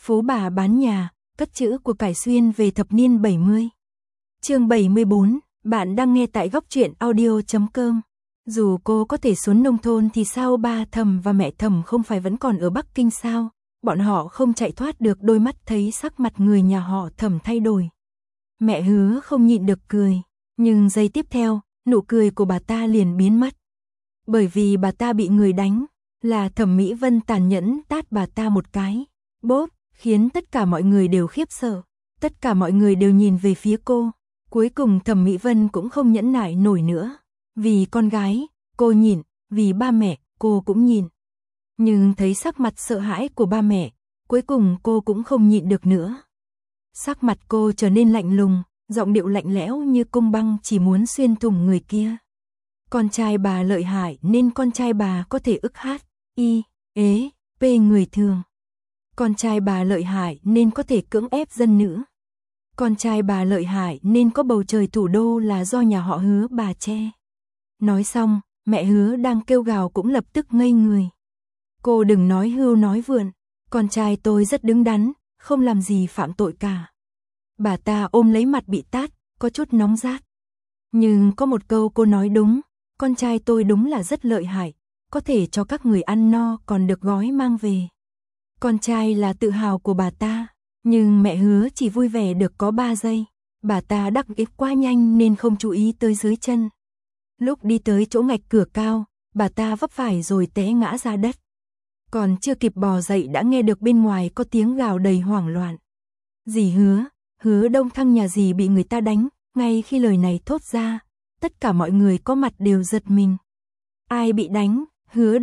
Phú bà bán nhà, cất chữ của cải xuyên về thập niên 70. Chương 74, bạn đang nghe tại góc truyện audio.com. Dù cô có thể xuống nông thôn thì sao ba Thẩm và mẹ Thẩm không phải vẫn còn ở Bắc Kinh sao? Bọn họ không chạy thoát được đôi mắt thấy sắc mặt người nhà họ Thẩm thay đổi. Mẹ Hứa không nhịn được cười, nhưng giây tiếp theo, nụ cười của bà ta liền biến mất. Bởi vì bà ta bị người đánh, là Thẩm Mỹ Vân tàn nhẫn tát bà ta một cái. Bốp, khiến tất cả mọi người đều khiếp sợ. Tất cả mọi người đều nhìn về phía cô. Cuối cùng Thẩm Mỹ Vân cũng không nhẫn nại nổi nữa. Vì con gái, cô nhịn, vì ba mẹ, cô cũng nhịn. Nhưng thấy sắc mặt sợ hãi của ba mẹ, cuối cùng cô cũng không nhịn được nữa. Sắc mặt cô trở nên lạnh lùng, giọng điệu lạnh lẽo như cung băng chỉ muốn xuyên thủng người kia. Con trai bà lợi hại nên con trai bà có thể ức hát, y, ế, p người thường. Con trai bà lợi hại nên có thể cưỡng ép dân nữ. Con trai bà lợi hại nên có bầu trời thủ đô là do nhà họ Hứa bà che. Nói xong, mẹ Hứa đang kêu gào cũng lập tức ngây người. Cô đừng nói hưu nói vượn, con trai tôi rất đứng đắn, không làm gì phạm tội cả. Bà ta ôm lấy mặt bị tát, có chút nóng rát. Nhưng có một câu cô nói đúng, con trai tôi đúng là rất lợi hại, có thể cho các người ăn no còn được gói mang về. Con trai là tự hào của bà ta, nhưng mẹ Hứa chỉ vui vẻ được có 3 giây. Bà ta đắc ý quá nhanh nên không chú ý tới dưới chân. Lúc đi tới chỗ ngạch cửa cao, bà ta vấp phải rồi té ngã ra đất. Còn chưa kịp bò dậy đã nghe được bên ngoài có tiếng gào đầy hoảng loạn. Dì Hứa, Hứa Đông Thăng nhà dì bị người ta đánh. Ngay khi lời này thốt ra, tất cả mọi người có mặt đều giật mình. Ai bị đánh? Hứa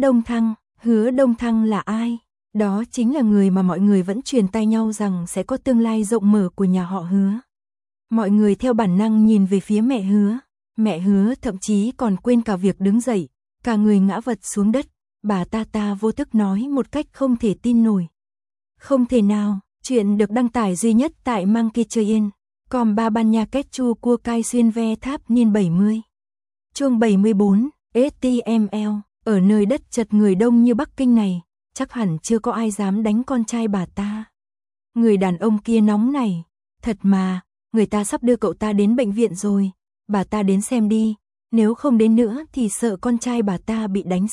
Đông Thăng là ai? Đó chính là người mà mọi người vẫn truyền tai nhau rằng sẽ có tương lai rộng mở của nhà họ Hứa. Mọi người theo bản năng nhìn về phía mẹ Hứa. Mẹ Hứa thậm chí còn quên cả việc đứng dậy, cả người ngã vật xuống đất. Bà ta vô thức nói một cách không thể tin nổi. Không thể nào, chuyện được đăng tải duy nhất tại Monkey Train. Còn ba ban nha kết chu cua cai xuyên ve tháp niên 70. Chương 74, STML, ở nơi đất chật người đông như Bắc Kinh này, chắc hẳn chưa có ai dám đánh con trai bà ta. Người đàn ông kia nóng này, thật mà, người ta sắp đưa cậu ta đến bệnh viện rồi, bà ta đến xem đi, nếu không đến nữa thì sợ con trai bà ta bị đánh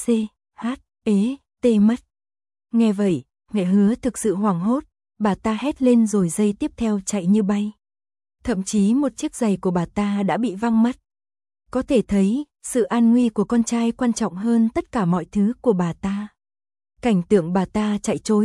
tê mất. Nghe vậy, mẹ Hứa thực sự hoảng hốt, bà ta hét lên rồi giây tiếp theo chạy như bay. Thậm chí một chiếc giày của bà ta đã bị văng mất. Có thể thấy, sự an nguy của con trai quan trọng hơn tất cả mọi thứ của bà ta. Cảnh tượng bà ta chạy trối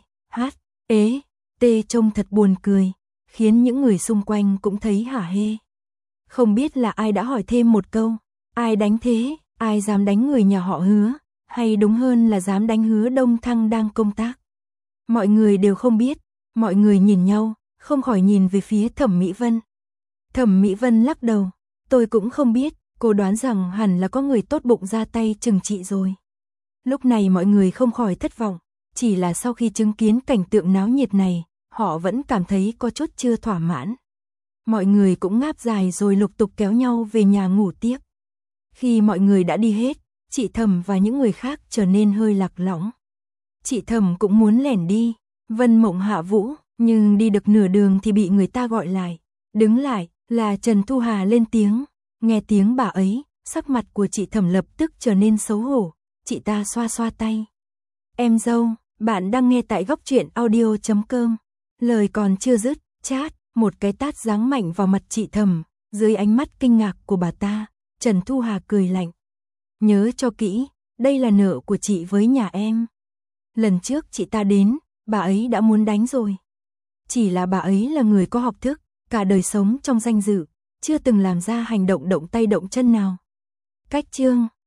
trông thật buồn cười, khiến những người xung quanh cũng thấy hả hê. Không biết là ai đã hỏi thêm một câu, ai đánh thế, ai dám đánh người nhà họ Hứa, hay đúng hơn là dám đánh Hứa Đông Thăng đang công tác. Mọi người đều không biết, mọi người nhìn nhau, không khỏi nhìn về phía Thẩm Mỹ Vân. Thẩm Mỹ Vân lắc đầu, tôi cũng không biết, cô đoán rằng hẳn là có người tốt bụng ra tay trừng trị rồi. Lúc này mọi người không khỏi thất vọng, chỉ là sau khi chứng kiến cảnh tượng náo nhiệt này, họ vẫn cảm thấy có chút chưa thỏa mãn. Mọi người cũng ngáp dài rồi lục tục kéo nhau về nhà ngủ tiếp. Khi mọi người đã đi hết, chị Thẩm và những người khác trở nên hơi lạc lõng. Chị Thẩm cũng muốn lẻn đi, Vân Mộng Hạ Vũ, nhưng đi được nửa đường thì bị người ta gọi lại. Đứng lại, là Trần Thu Hà lên tiếng. Nghe tiếng bà ấy, sắc mặt của chị Thẩm lập tức trở nên xấu hổ. Chị ta xoa xoa tay. Em dâu, bạn đang nghe tại góc truyện audio.com. Lời còn chưa dứt, chát, một cái tát giáng mạnh vào mặt chị Thẩm. Dưới ánh mắt kinh ngạc của bà ta, Trần Thu Hà cười lạnh. Nhớ cho kỹ, đây là nợ của chị với nhà em. Lần trước chị ta đến, bà ấy đã muốn đánh rồi. Chỉ là bà ấy là người có học thức, cả đời sống trong danh dự, chưa từng làm ra hành động động tay động chân nào. Cách chương